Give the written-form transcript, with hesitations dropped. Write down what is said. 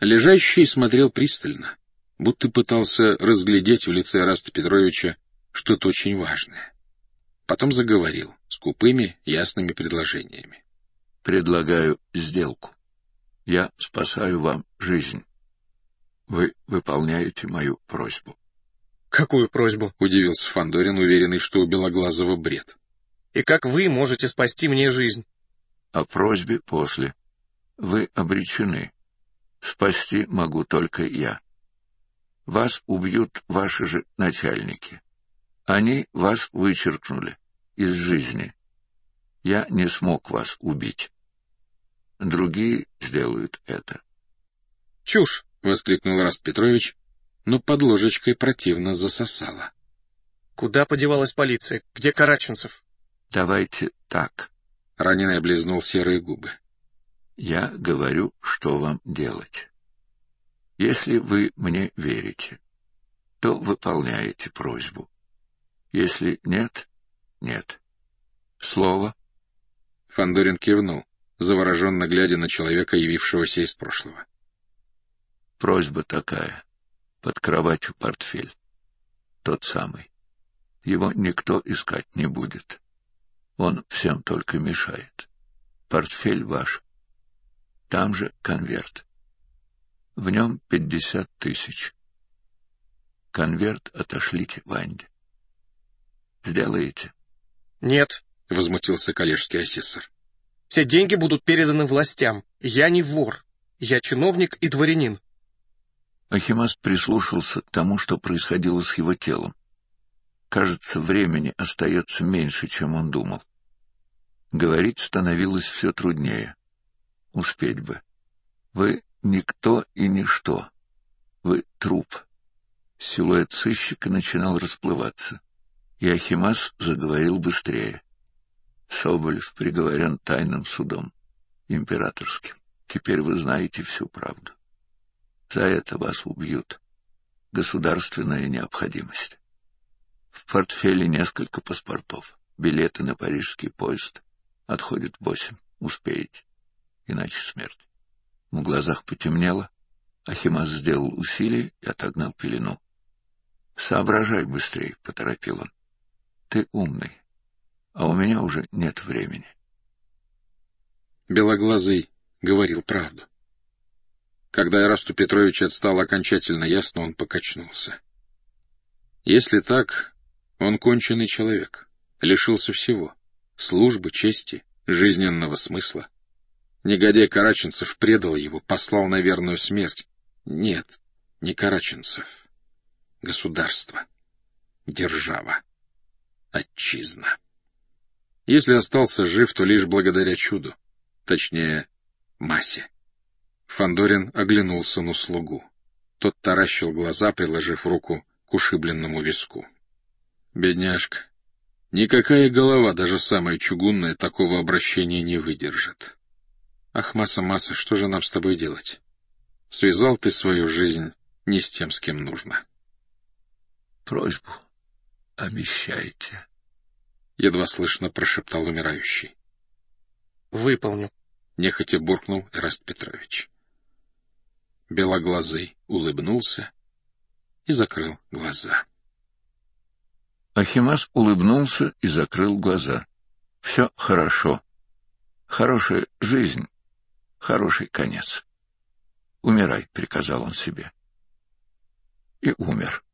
Лежащий смотрел пристально, будто пытался разглядеть в лице Эраста Петровича что-то очень важное. Потом заговорил скупыми, ясными предложениями. «Предлагаю сделку. Я спасаю вам жизнь. Вы выполняете мою просьбу». «Какую просьбу?» — удивился Фандорин, уверенный, что у Белоглазого бред. «И как вы можете спасти мне жизнь?» «О просьбе после. Вы обречены. Спасти могу только я. Вас убьют ваши же начальники. Они вас вычеркнули из жизни. Я не смог вас убить. Другие сделают это». «Чушь!» — воскликнул Эраст Петрович, но под ложечкой противно засосало. «Куда подевалась полиция? Где Караченцев?» «Давайте так». Раненый облизнул серые губы. «Я говорю, что вам делать. Если вы мне верите, то выполняете просьбу. Если нет, нет. Слово?» Фандорин кивнул, завороженно глядя на человека, явившегося из прошлого. «Просьба такая. Под кроватью портфель. Тот самый. Его никто искать не будет. Он всем только мешает. Портфель ваш. Там же конверт. В нем 50 000. Конверт отошлите Ванде. Сделаете?» «Нет», — возмутился коллежский асессор. «все деньги будут переданы властям. Я не вор. Я чиновник и дворянин». Ахимас прислушался к тому, что происходило с его телом. Кажется, времени остается меньше, чем он думал. Говорить становилось все труднее. Успеть бы. Вы никто и ничто. Вы труп. Силуэт сыщика начинал расплываться, и Ахимас заговорил быстрее. Соболев приговорен тайным судом, императорским. Теперь вы знаете всю правду. За это вас убьют. Государственная необходимость. В портфеле несколько паспортов, билеты на парижский поезд. Отходит 8. Успеете. Иначе смерть. В глазах потемнело. Ахимас сделал усилие и отогнал пелену. «Соображай быстрее», — поторопил он. «Ты умный, а у меня уже нет времени». Белоглазый говорил правду. Когда Эрасту Петровичу стало окончательно ясно, он покачнулся. Если так, он конченый человек, лишился всего — службы, чести, жизненного смысла. Негодяй Караченцев предал его, послал на верную смерть. Нет, не Караченцев. Государство. Держава. Отчизна. Если остался жив, то лишь благодаря чуду. Точнее, массе. Фандорин оглянулся на слугу. Тот таращил глаза, приложив руку к ушибленному виску. Бедняжка. Никакая голова, даже самая чугунная, такого обращения не выдержит. Ах, Маса, что же нам с тобой делать? Связал ты свою жизнь не с тем, с кем нужно. «Просьбу обещайте», — едва слышно прошептал умирающий. «Выполню», — нехотя буркнул Эраст Петрович. Белоглазый улыбнулся и закрыл глаза. Ахимас улыбнулся и закрыл глаза. «Все хорошо. Хорошая жизнь, хороший конец. Умирай», — приказал он себе. И умер.